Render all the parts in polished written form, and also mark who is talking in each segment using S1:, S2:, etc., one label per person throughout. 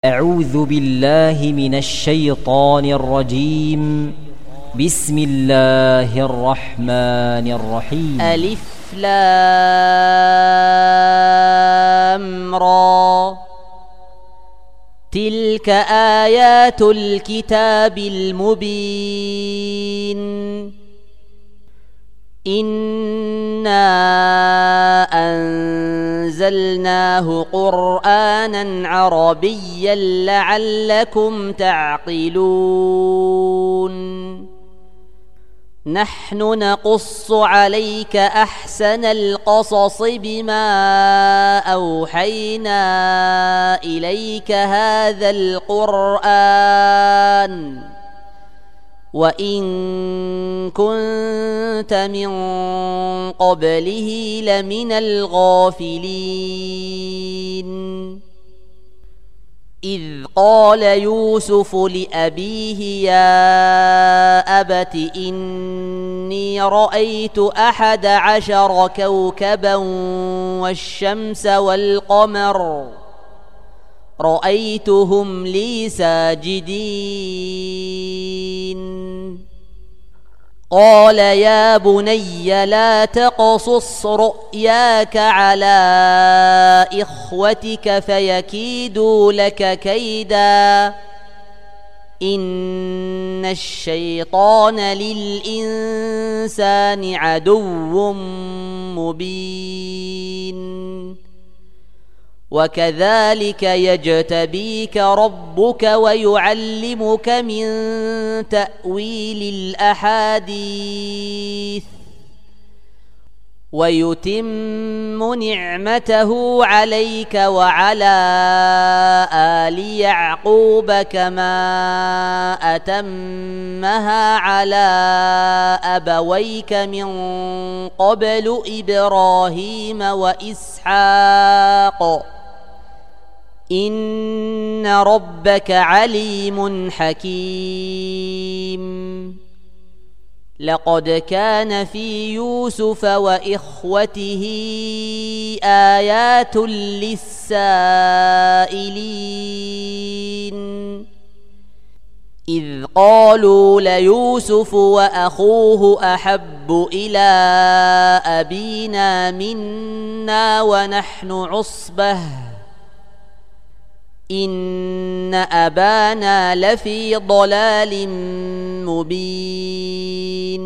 S1: أعوذ بالله من الشيطان الرجيم. بسم الله الرحمن الرحيم.
S2: ألف لام را. تلك آيات الكتاب المبين. إنا أنزلناه قرآنا عربيا لعلكم تعقلون. نحن نقص عليك أحسن القصص بما أوحينا إليك هذا القرآن وإن كنت من قبله لمن الغافلين. إذ قال يوسف لأبيه يا أبت إني رأيت 11 كوكبا والشمس والقمر رأيتهم لي ساجدين. قال يا بني لا تقصص رؤياك على إخوتك فيكيدوا لك كيدا إن الشيطان للإنسان عدو مبين. وكذلك يجتبيك ربك ويعلمك من تأويل الأحاديث ويتم نعمته عليك وعلى آل يعقوب كما أتمها على أبويك من قبل إبراهيم وإسحاق إن ربك عليم حكيم. لقد كان في يوسف وإخوته آيات للسائلين. إذ قالوا ليوسف وأخوه أحب إلى أبينا منا ونحن عصبة إن أبانا لفي ضلال مبين.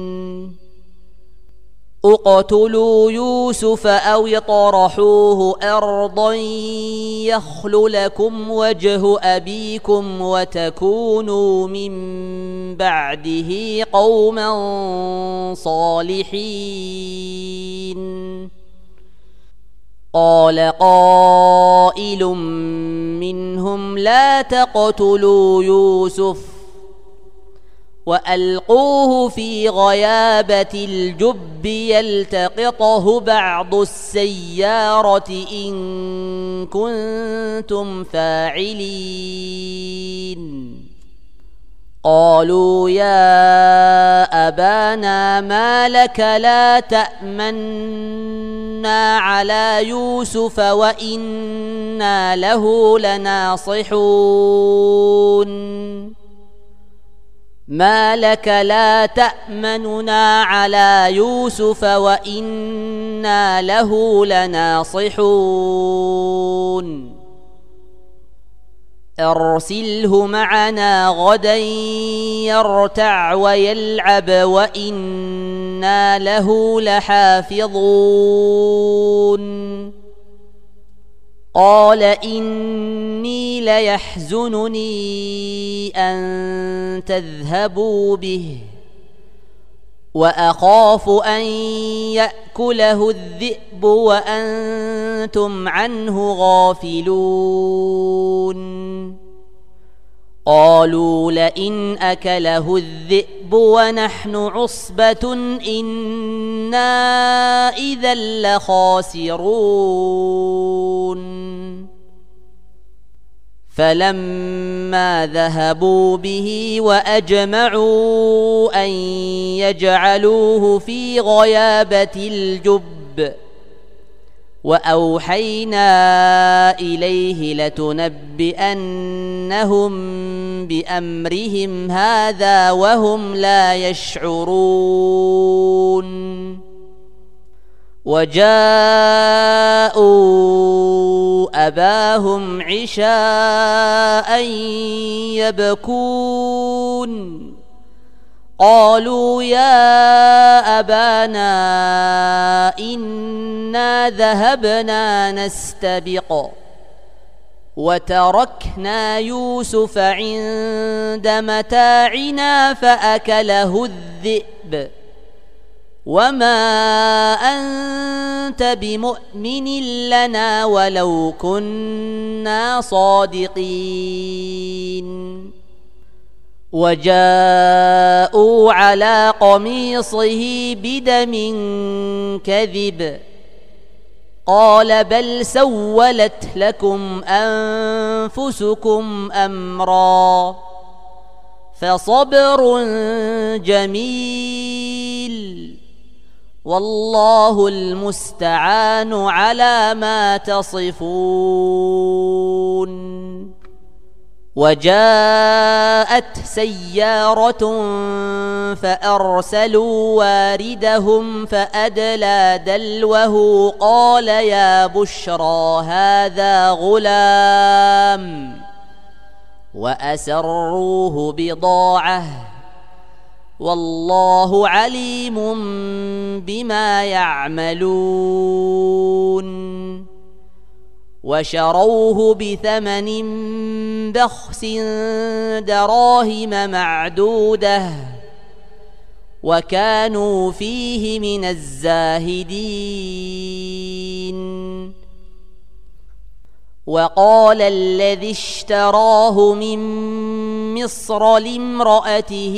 S2: اقتلوا يوسف أو اطرحوه أرضا يخل لكم وجه أبيكم وتكونوا من بعده قوما صالحين. قال قائل منهم لا تقتلوا يوسف وألقوه في غيابة الجب يلتقطه بعض السيارة إن كنتم فاعلين. قالوا يا أبانا ما لك لا تأمنا على يوسف وإنا له لناصحون. ما لك لا تأمننا على يوسف وإنا له لناصحون. أرسله معنا غدا يرتع ويلعب وإنا له لحافظون. قال إني ليحزنني أن تذهبوا به وأخاف أن يأكله الذئب وأنتم عنه غافلون. قالوا لئن أكله الذئب ونحن عصبة إنا إذا لخاسرون. فلما ذهبوا به وأجمعوا أن يجعلوه في غيابة الجب وأوحينا إليه لتنبئنهم بأمرهم هذا وهم لا يشعرون وجاءوا أباهم عشاء يبكون قالوا يا أبانا إنا ذهبنا نستبق وتركنا يوسف عند متاعنا فأكله الذئب وما أنت بمؤمن لنا ولو كنا صادقين وجاءوا على قميصه بدم كذب قال بل سولت لكم أنفسكم أمرا فصبر جميل والله المستعان على ما تصفون وجاءت سيارة فأرسلوا واردهم فأدلى دلوه قال يا بشرى هذا غلام وأسروه بضاعة والله عليم بما يعملون وشروه بثمن بخس دراهم معدودة وكانوا فيه من الزاهدين وقال الذي اشتراه من مصر لامرأته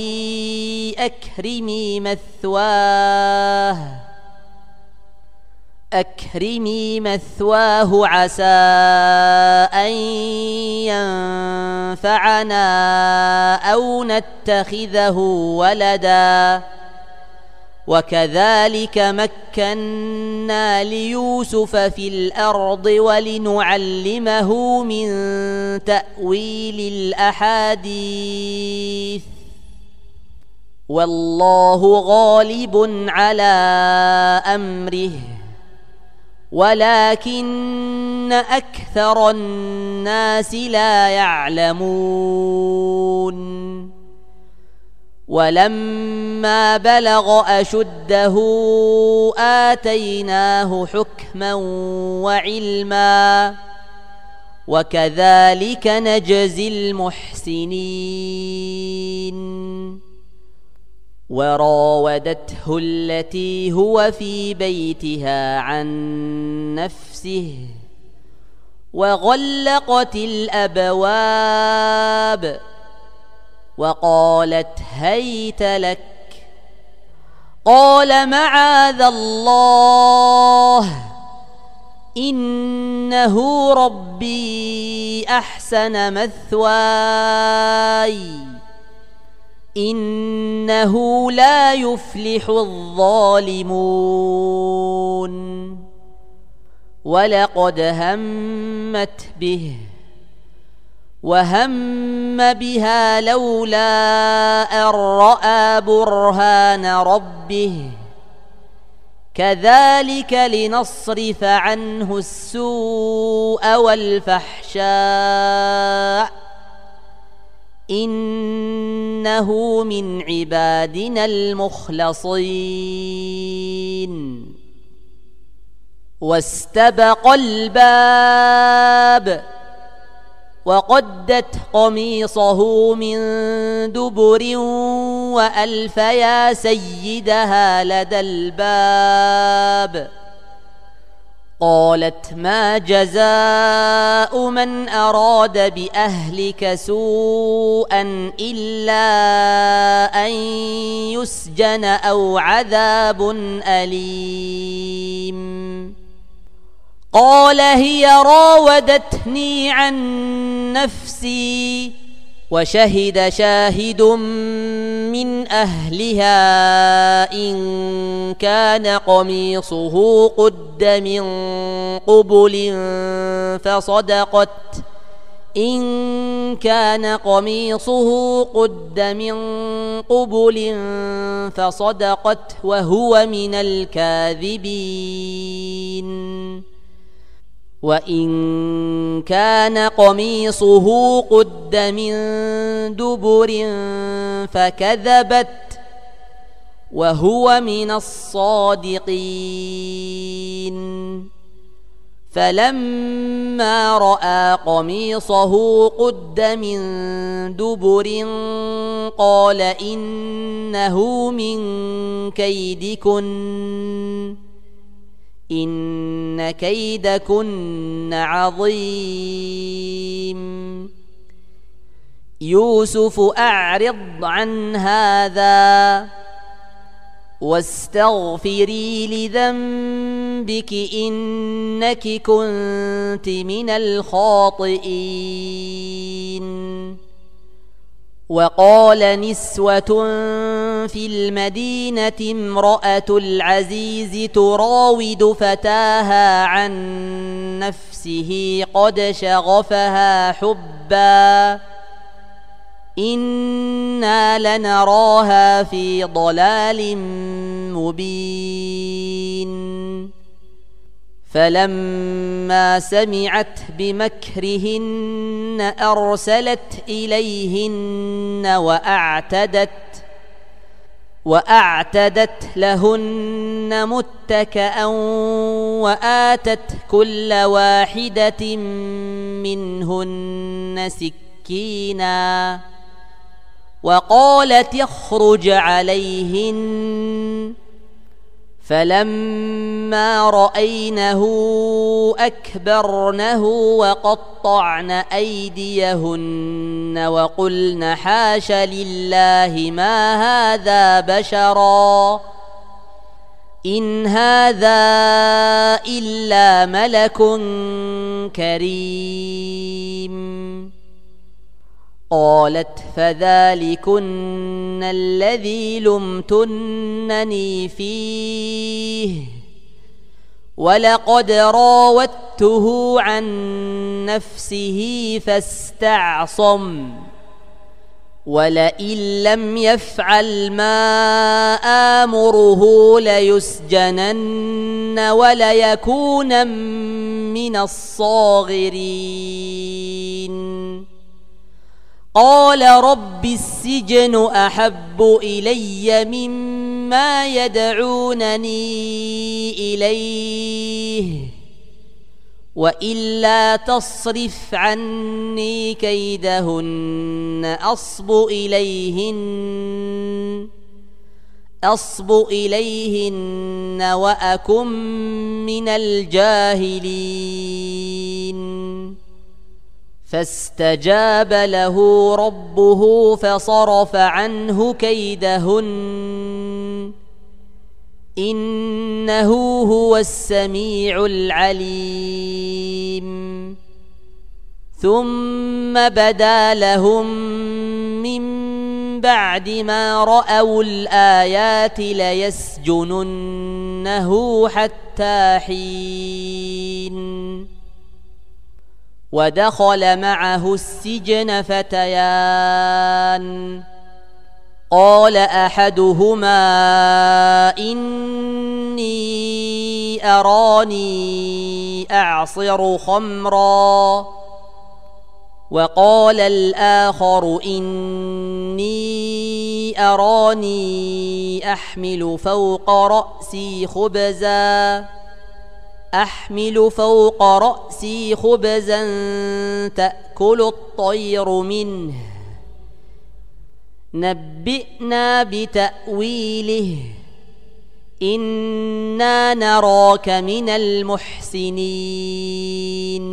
S2: أكرمي مثواه عسى أن ينفعنا أو نتخذه ولدا وكذلك مكنا ليوسف في الأرض ولنعلمه من تأويل الأحاديث والله غالب على أمره ولكن أكثر الناس لا يعلمون ولما بلغ أشده آتيناه حكما وعلما وكذلك نجزي المحسنين وراودته التي هو في بيتها عن نفسه وغلقت الأبواب وقالت هيت لك قال معاذ الله إنه ربي أحسن مثواي إنه لا يفلح الظالمون ولقد همت به وهم بها لولا أن رأى برهان ربه كذلك لنصرف عنه السوء والفحشاء إنه من عبادنا المخلصين واستبق الباب وقدت قميصه من دبر وألف يا سيدها لدى الباب قالت ما جزاء من أراد بأهلك سوءا إلا أن يسجن أو عذاب أليم قال هي راودتني عن نفسي وشهد شاهد من أهلها إن كان قميصه قد من قبل فصدقت وهو من الكاذبين وإن كان قميصه قد من دبر فكذبت وهو من الصادقين فلما رأى قميصه قد من دبر قال إنه من كيدكن إن كيدكن عظيم يوسف أعرض عن هذا واستغفري لذنبك إنك كنت من الخاطئين وقال نسوة في المدينة امرأة العزيز تراود فتاها عن نفسه قد شغفها حبا إنا لنراها في ضلال مبين فلما سمعت بمكرهن أرسلت إليهن وأعتدت لهن متكأ وآتت كل واحدة منهن سكينا وقالت اخرج عليهن فلما رأينه أكبرنه وقطعن أيديهن وقلن حاش لله ما هذا بشرا إن هذا إلا ملك كريم قالت فذلكن الذي لمتنني فيه ولقد راودته عن نفسه فاستعصم ولئن لم يفعل ما آمره ليسجنن وليكون من الصاغرين قال رب السجن أحب إلي مما يدعونني إليه وإلا تصرف عني كيدهن أصب إليهن وأكن من الجاهلين فاستجاب له ربه فصرف عنه كيدهن إنه هو السميع العليم ثم بدا لهم من بعد ما رأوا الآيات ليسجننه حتى حين ودخل معه السجن فتيان قال أحدهما إني أراني أعصر خمرا وقال الآخر إني أراني أحمل فوق رأسي خبزا تأكل الطير منه نبئنا بتأويله إنا نراك من المحسنين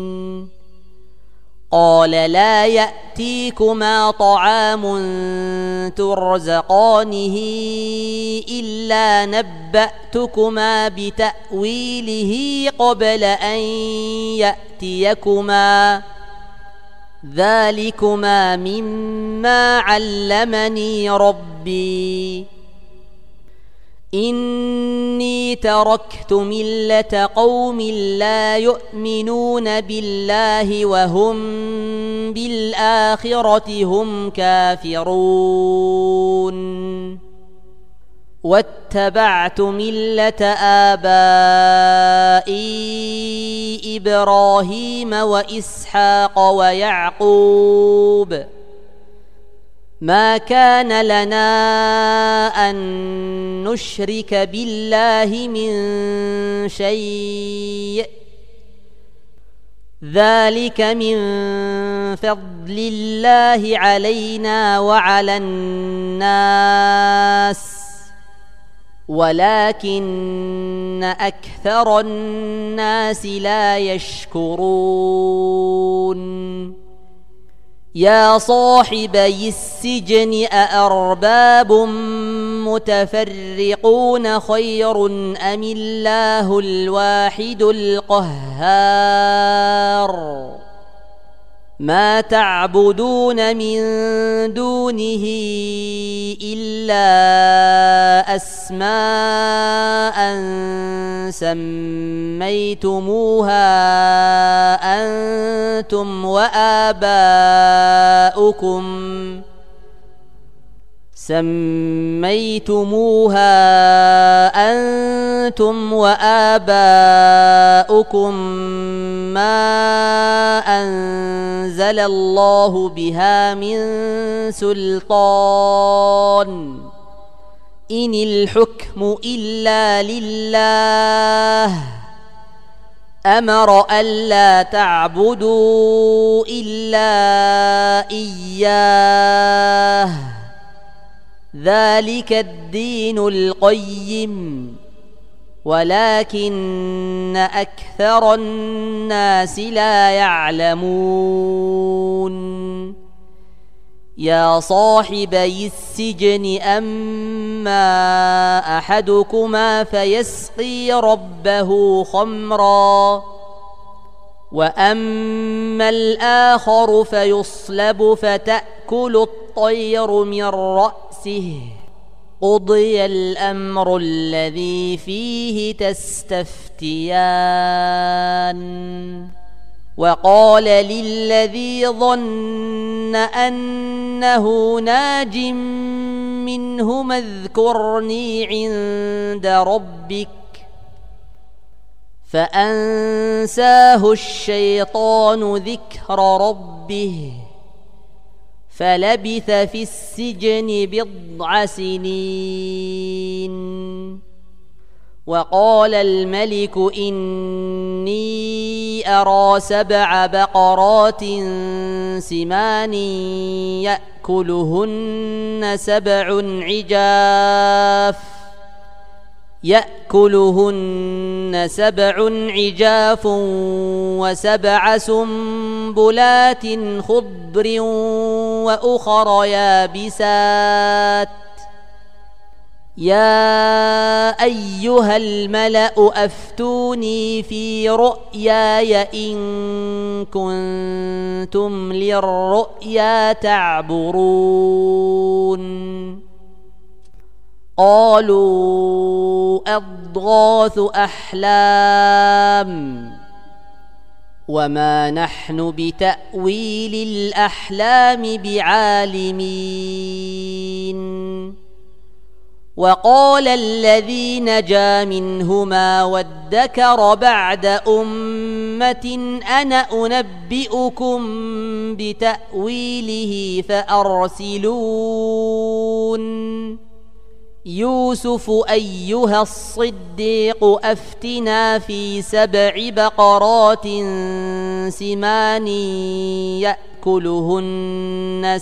S2: قال لا يأتيكما طعام ترزقانه إلا نبأتكما بتأويله قبل أن يأتيكما ذلكما مما علمني ربي إني تركت ملة قوم لا يؤمنون بالله وهم بالآخرة هم كافرون واتبعت ملة آبائي إبراهيم وإسحاق ويعقوب ما كان لنا أن نشرك بالله من شيء ذلك من فضل الله علينا وعلى الناس ولكن أكثر الناس لا يشكرون يا صاحبي السجن أأرباب متفرقون خير أم الله الواحد القهار ما تعبدون من دونه إلا أسماء سميتموها أنتم وآباؤكم ما أنزل الله بها من سلطان إن الحكم إلا لله أمر ألا تعبدوا إلا إياه ذلك الدين القيم ولكن أكثر الناس لا يعلمون يا صاحبي السجن أما أحدكما فيسقي ربه خمرا وأما الآخر فيصلب فتأكل الطير من رأسه قضي الأمر الذي فيه تستفتيان وقال للذي ظن أنه ناج منهما اذكرني عند ربك فأنساه الشيطان ذكر ربه فلبث في السجن 9 سنين وقال الملك إني أرى 7 بقرات سمان يأكلهن سبع عجاف و7 سنبلات خضر وأخر يابسات يا أيها الملأ أفتوني في رؤياي إن كنتم للرؤيا تعبرون قالوا أضغاث أحلام وما نحن بتأويل الأحلام بعالمين وقال الذي نجا منهما وادكر بعد أمة أنا أنبئكم بتأويله فأرسلون يوسف أيها الصديق أفتنا في 7 بقرات سمان يأكلهن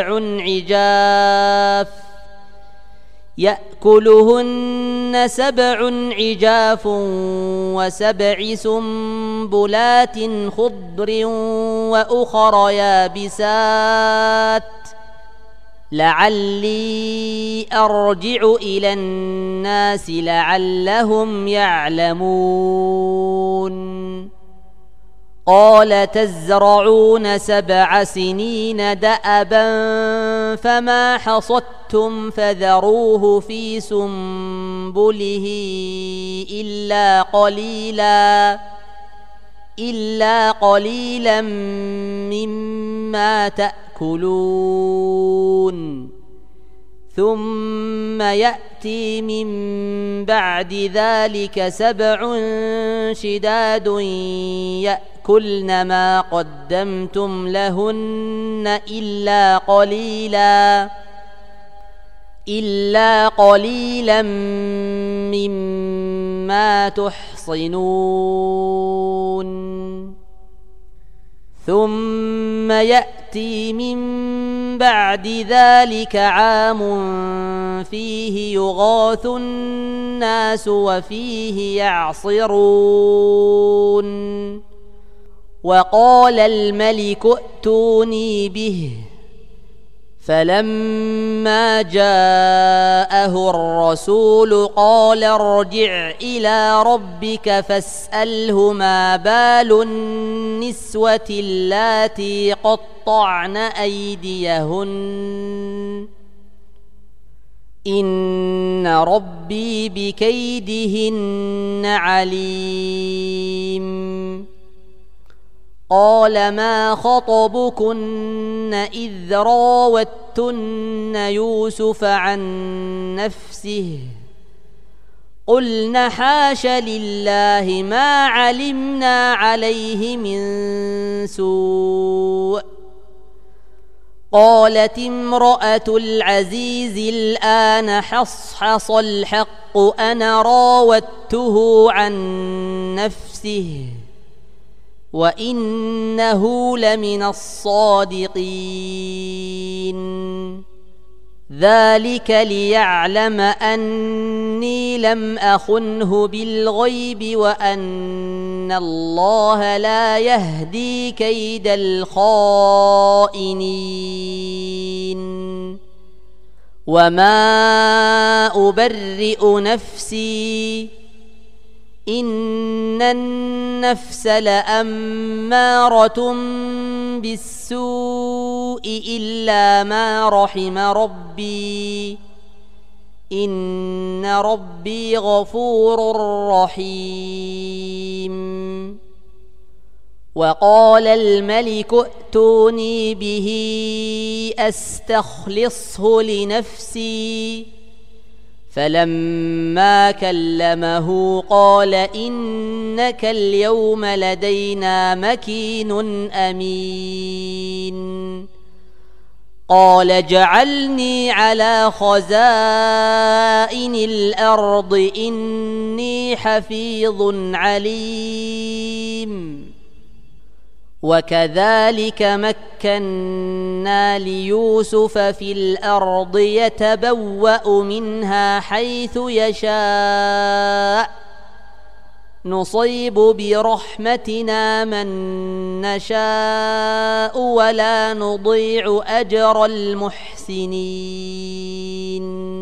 S2: 7 عجاف و7 سنبلات خضر وأخر يابسات لعلي أرجع إلى الناس لعلهم يعلمون قال تزرعون 7 سنين دأبا فما حصدتم فذروه في سنبله إلا قليلا مما تأكلون ثم يأتي من بعد ذلك 7 شداد يأكلن ما قدمتم لهن إلا قليلا مما تحصنون ثم يأتي من بعد ذلك عام فيه يغاث الناس وفيه يعصرون وقال الملك ائتوني به فلما جاءه الرسول قال ارجع إلى ربك فاسأله ما بال النسوة اللاتي قطعن أيديهن إن ربي بكيدهن عليم قال ما خطبكن إذ راوتن يوسف عن نفسه قلن حاش لله ما علمنا عليه من سوء قالت امرأة العزيز الآن حصحص الحق أنا راودته عن نفسه وإنه لمن الصادقين ذلك ليعلم أني لم أخنه بالغيب وأن الله لا يهدي كيد الخائنين وما أبرئ نفسي إن النفس لأمارة بالسوء إلا ما رحم ربي إن ربي غفور رحيم وقال الملك ائتوني به أستخلصه لنفسي فلما كلمه قال إنك اليوم لدينا مكين أمين قال اجعلني على خزائن الأرض إني حفيظ عليم وكذلك مكنا ليوسف في الأرض يتبوأ منها حيث يشاء نصيب برحمتنا من نشاء ولا نضيع أجر المحسنين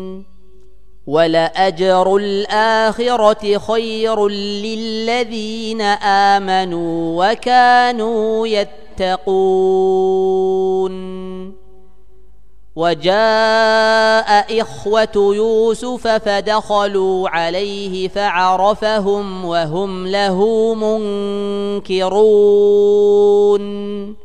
S2: ولأجر الآخرة خير للذين آمنوا وكانوا يتقون وجاء إخوة يوسف فدخلوا عليه فعرفهم وهم له منكرون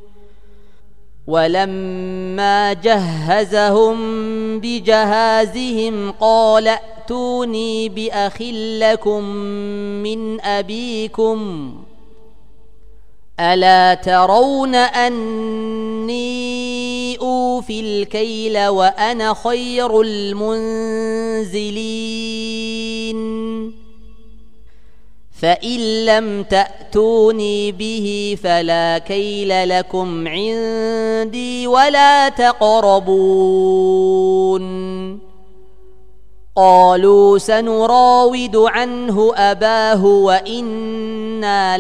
S2: ولما جهزهم بجهازهم قال ائتوني بأخ لكم من أبيكم ألا ترون أني أوفي الكيل وأنا خير المنزلين فإن لم تأتوني به فلا كيل لكم عندي ولا تقربون قالوا سنراود عنه أباه وإنا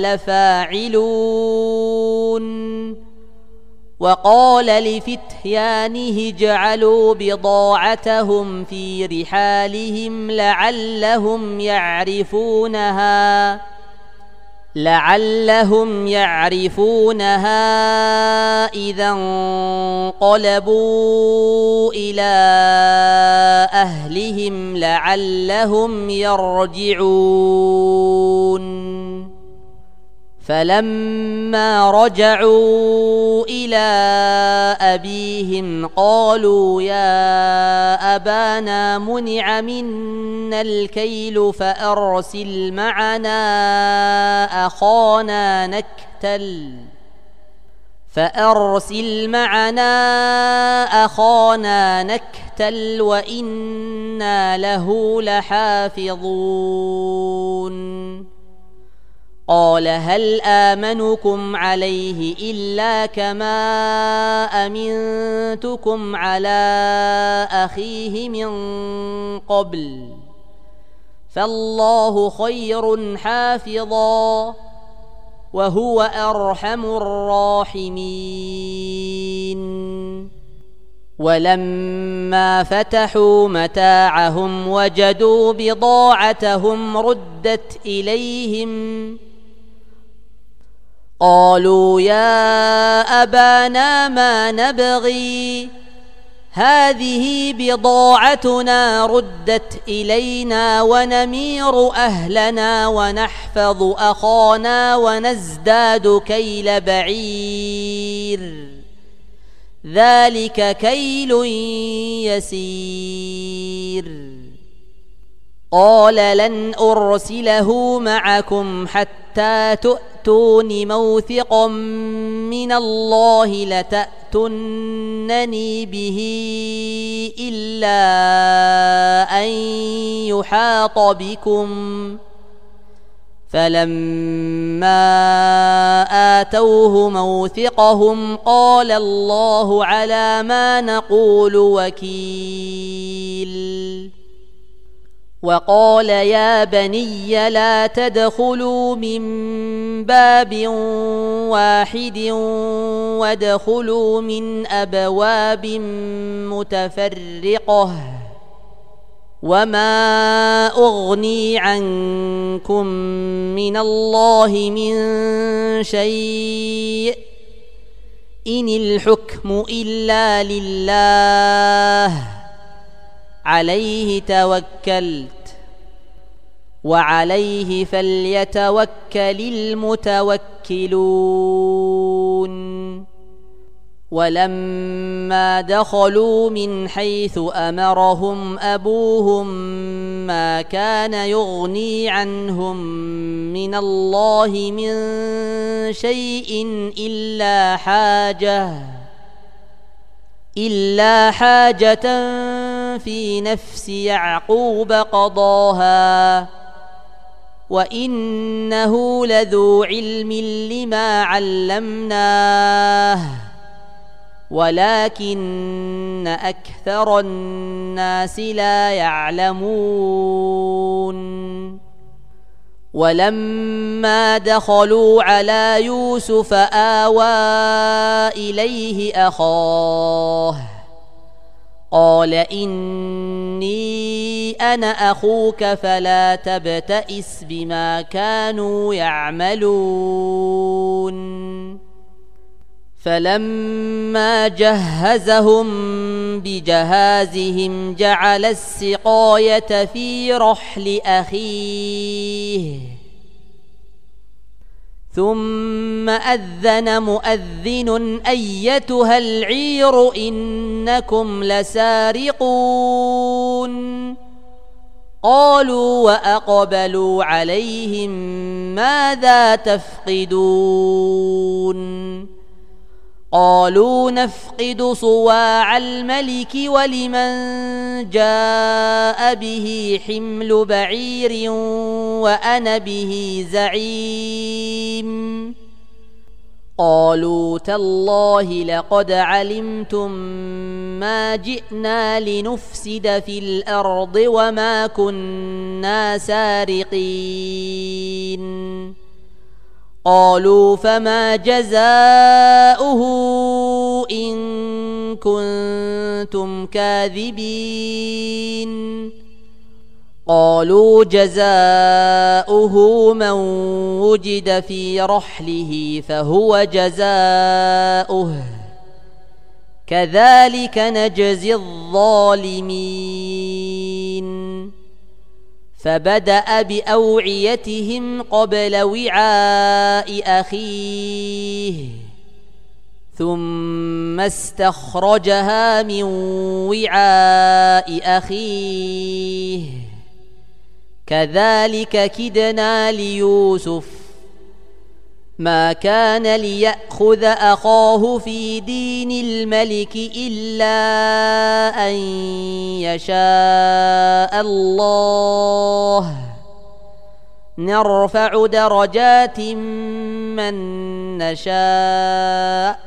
S2: لفاعلون وقال لفتيانه اجعلوا بضاعتهم في رحالهم لعلهم يعرفونها لعلهم يعرفونها إذا انقلبوا إلى أهلهم لعلهم يرجعون فلما رجعوا إلى أبيهم قالوا يا أبانا منع منا الكيل فأرسل معنا أخانا نكتل وإنا له لحافظون قال هل آمنكم عليه إلا كما أمنتكم على أخيه من قبل فالله خير حافظا وهو أرحم الراحمين ولما فتحوا متاعهم وجدوا بضاعتهم ردت إليهم قالوا يا أبانا ما نبغي هذه بضاعتنا ردت إلينا ونمير أهلنا ونحفظ أخانا ونزداد كيل بعير ذلك كيل يسير قال لن أرسله معكم حتى تؤتون موثقا من الله لتأتونني به إلا أن يحاط بكم فلما آتوه موثقهم قال الله على ما نقول وكيل وقال يا بني لا تدخلوا من باب واحد وادخلوا من أبواب متفرقة وما أغني عنكم من الله من شيء إن الحكم إلا لله عليه توكلت وعليه فليتوكل المتوكلون ولما دخلوا من حيث أمرهم أبوهم ما كان يغني عنهم من الله من شيء إلا حاجة في نفس يعقوب قضاها وإنه لذو علم لما علمناه ولكن أكثر الناس لا يعلمون ولما دخلوا على يوسف آوى إليه أخاه قال إني أنا أخوك فلا تبتئس بما كانوا يعملون فلما جهزهم بجهازهم جعل السقاية في رحل أخيه ثم أذن مؤذن أيتها العير إنكم لسارقون قالوا وأقبلوا عليهم ماذا تفقدون قالوا نفقد صواع الملك ولمن جاء به حمل بعير وأنا به زعيم قالوا تالله لقد علمتم ما جئنا لنفسد في الأرض وما كنا سارقين قالوا فما جزاؤه إن كنتم كاذبين قالوا جزاؤه من وجد في رحله فهو جزاؤه كذلك نجزي الظالمين فبدأ بأوعيتهم قبل وعاء أخيه ثم استخرجها من وعاء أخيه كذلك كدنا ليوسف ما كان ليأخذ أخاه في دين الملك إلا أن يشاء الله نرفع درجات من نشاء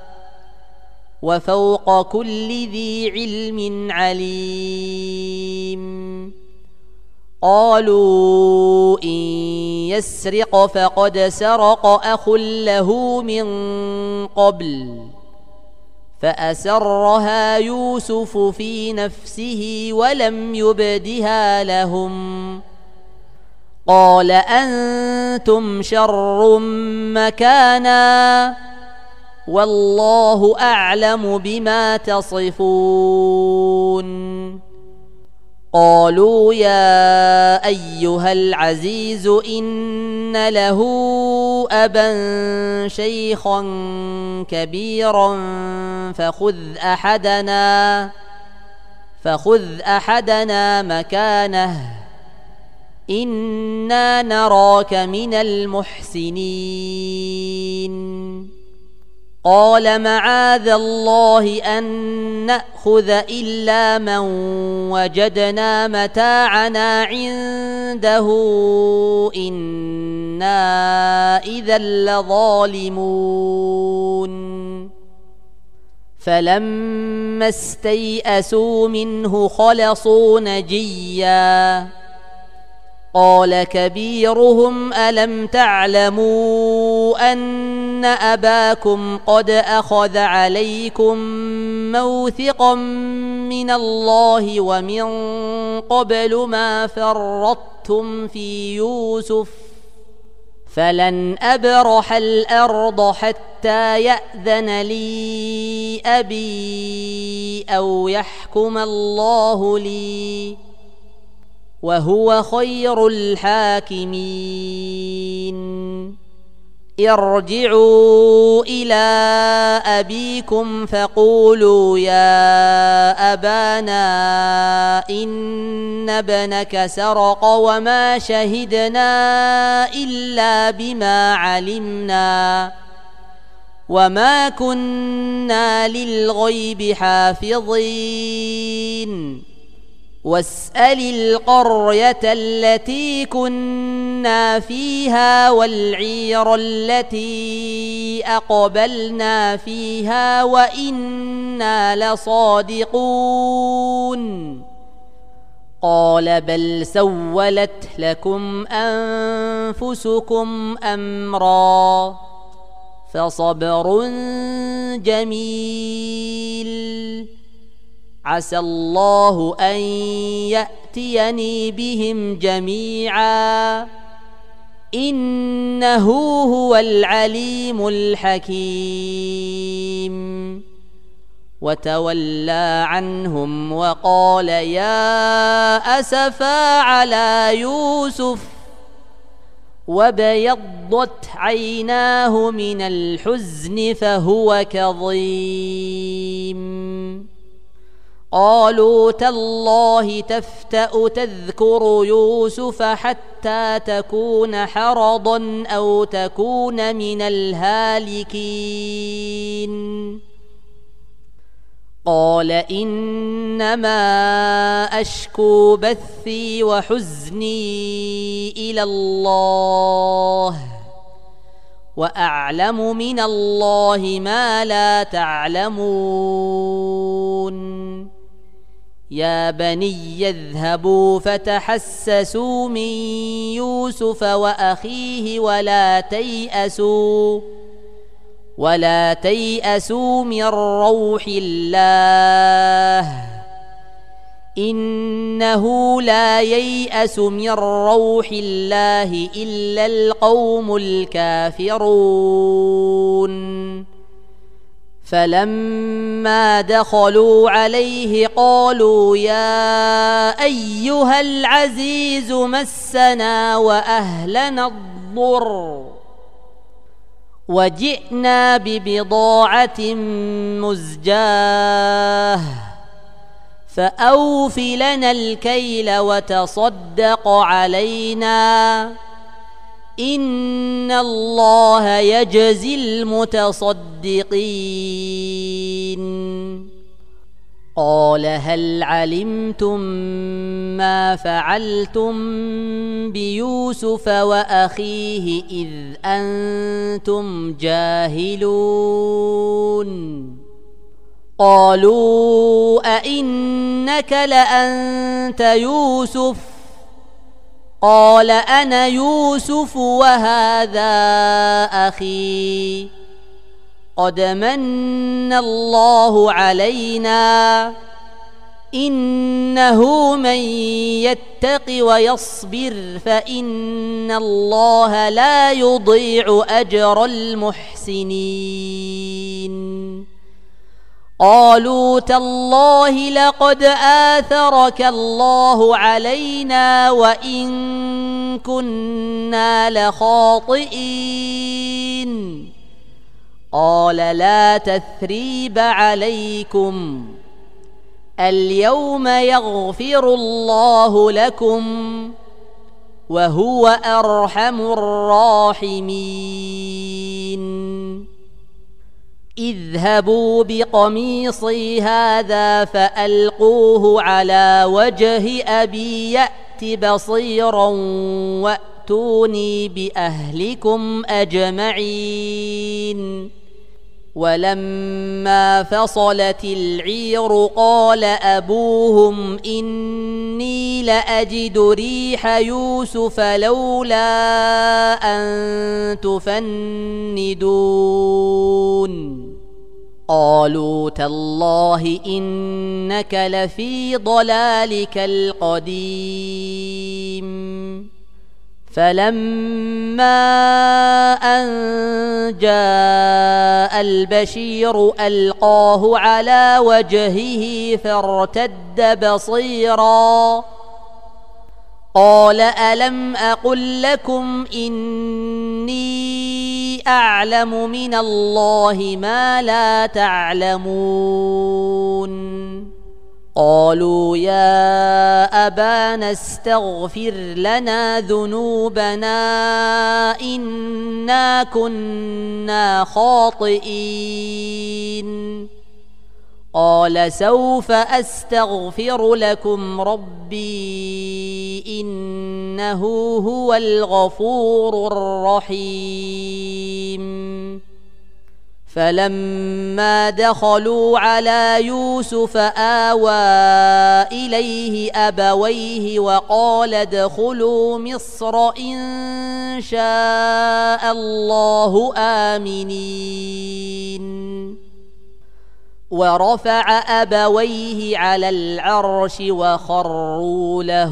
S2: وفوق كل ذي علم عليم قالوا إن يسرق فقد سرق أخ له من قبل فأسرها يوسف في نفسه ولم يبدها لهم قال أنتم شر مكانا والله أعلم بما تصفون قالوا يا أيها العزيز إن له أبا شيخا كبيرا فخذ أحدنا مكانه إنا نراك من المحسنين قال معاذ الله أن نأخذ إلا من وجدنا متاعنا عنده إنا إذا لظالمون فلما استيئسوا منه خلصوا نجيا قال كبيرهم ألم تعلموا أن أباكم قد أخذ عليكم موثقا من الله ومن قبل ما فرطتم في يوسف فلن أبرح الأرض حتى يأذن لي أبي أو يحكم الله لي وهو خير الحاكمين ارجعوا إلى أبيكم فقولوا يا أبانا إن ابنك سرق وما شهدنا إلا بما علمنا وما كنا للغيب حافظين واسأل القرية التي كنا فيها والعير التي أقبلنا فيها وإنا لصادقون قال بل سولت لكم أنفسكم أمرا فصبر جميل عسى الله أن يأتيني بهم جميعا إنه هو العليم الحكيم وتولى عنهم وقال يا أسفا على يوسف وابيضت عيناه من الحزن فهو كظيم قالوا تالله تفتأ تذكر يوسف حتى تكون حرضا أو تكون من الهالكين قال إنما أشكو بثي وحزني إلى الله وأعلم من الله ما لا تعلمون يا بني اذهبوا فتحسسوا من يوسف وأخيه ولا تيأسوا من روح الله إنه لا ييأس من روح الله إلا القوم الكافرون فلما دخلوا عليه قالوا يا أيها العزيز مسنا وأهلنا الضر وجئنا ببضاعة مزجاة فأوف لنا الكيل وتصدق علينا إن الله يجزي المتصدقين قال هل علمتم ما فعلتم بيوسف وأخيه إذ أنتم جاهلون قالوا أئنك لأنت يوسف قال أنا يوسف وهذا أخي قد من الله علينا إنه من يتق ويصبر فإن الله لا يضيع أجر المحسنين قالوا تالله لقد آثرك الله علينا وإن كنا لخاطئين قال لا تثريب عليكم اليوم يغفر الله لكم وهو أرحم الراحمين اذهبوا بقميصي هذا فألقوه على وجه أبي يأت بصيرا وأتوني بأهلكم أجمعين ولما فصلت العير قال أبوهم إني لأجد ريح يوسف لولا أن تفندون قالوا تالله إنك لفي ضلالك القديم فلما أن جاء البشير ألقاه على وجهه فارتد بصيرا قال ألم أقل لكم إني أعلم من الله ما لا تعلمون قالوا يا أبانا استغفر لنا ذنوبنا إنا كنا خاطئين قال سوف أستغفر لكم ربي إنه هو الغفور الرحيم فلما دخلوا على يوسف آوى إليه أبويه وقال ادخلوا مصر إن شاء الله آمنين ورفع أبويه على العرش وخروا له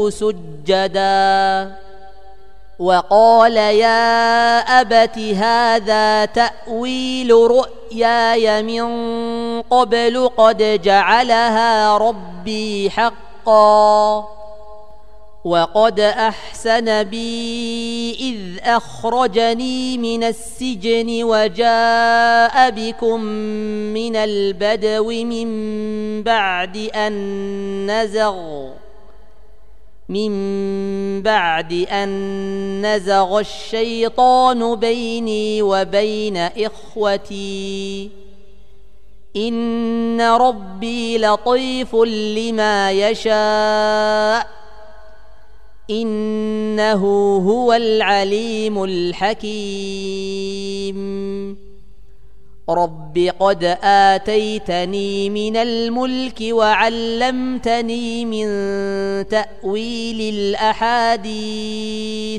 S2: سجدا وقال يا أبت هذا تأويل رؤياي من قبل قد جعلها ربي حقا وقد أحسن بي إذ أخرجني من السجن وجاء بكم من البدو من بعد أن نزغ الشيطان بيني وبين إخوتي إن ربي لطيف لما يشاء إنه هو العليم الحكيم رب قد آتيتني من الملك وعلمتني من تأويل الأحاديث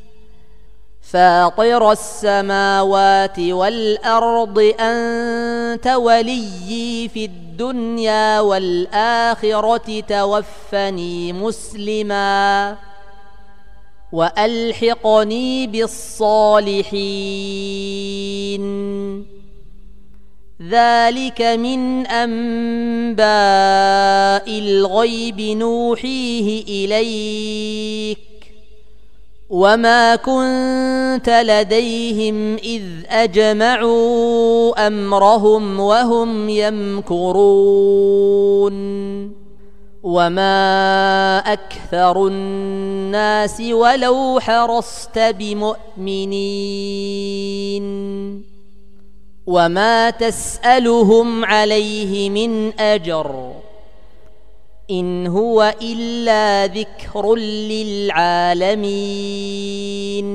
S2: فاطر السماوات والأرض أنت وليي في الدنيا الدنيا والآخرة توفني مسلما وألحقني بالصالحين ذلك من أنباء الغيب نوحيه إليك وما كنت لديهم إذ أجمعوا أمرهم وهم يمكرون وما أكثر الناس ولو حرصت بمؤمنين وما تسألهم عليه من أجر إن هو إلا ذكر للعالمين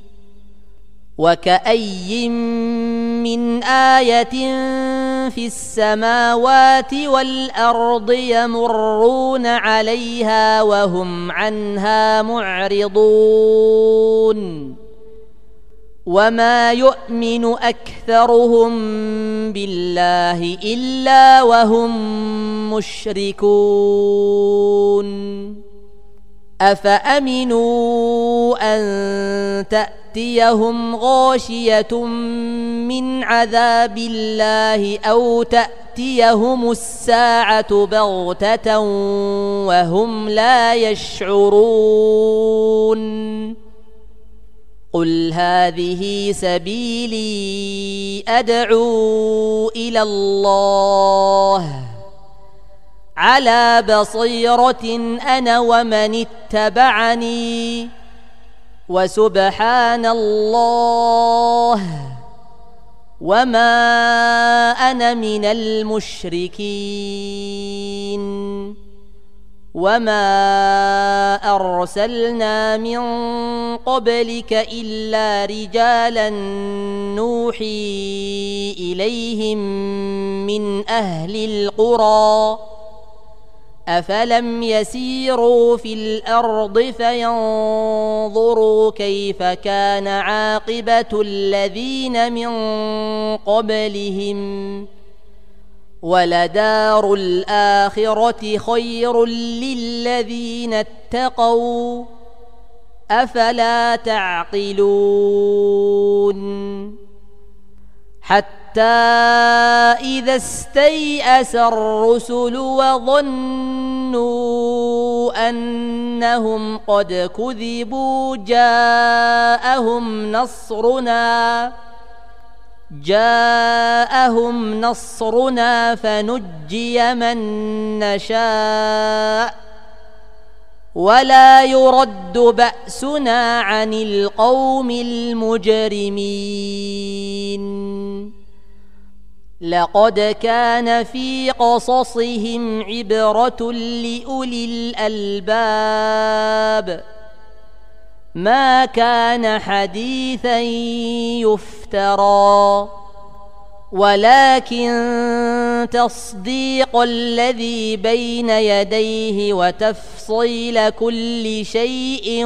S2: وكأي من آية في السماوات والأرض يمرون عليها وهم عنها معرضون وما يؤمن أكثرهم بالله إلا وهم مشركون أفأمنوا أن تأتيهم غاشية من عذاب الله أو تأتيهم الساعة بغتة وهم لا يشعرون قل هذه سبيلي أدعو إلى الله على بصيرة أنا ومن اتبعني وسبحان الله وما أنا من المشركين وما أرسلنا من قبلك إلا رجالا نوحي إليهم من أهل القرى أفلم يسيروا في الأرض فينظروا كيف كان عاقبة الذين من قبلهم ولدار الآخرة خير للذين اتقوا أفلا تعقلون حتى إذا استيأس الرسل وظنوا أنهم قد كذبوا جاءهم نصرنا فنجي من نشاء ولا يرد بأسنا عن القوم المجرمين لقد كان في قصصهم عبرة لأولي الألباب ما كان حديثا يفترى ولكن تصديق الذي بين يديه وتفصيل كل شيء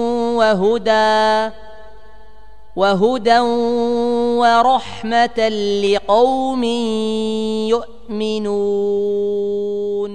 S2: وهدى ورحمة لقوم يؤمنون.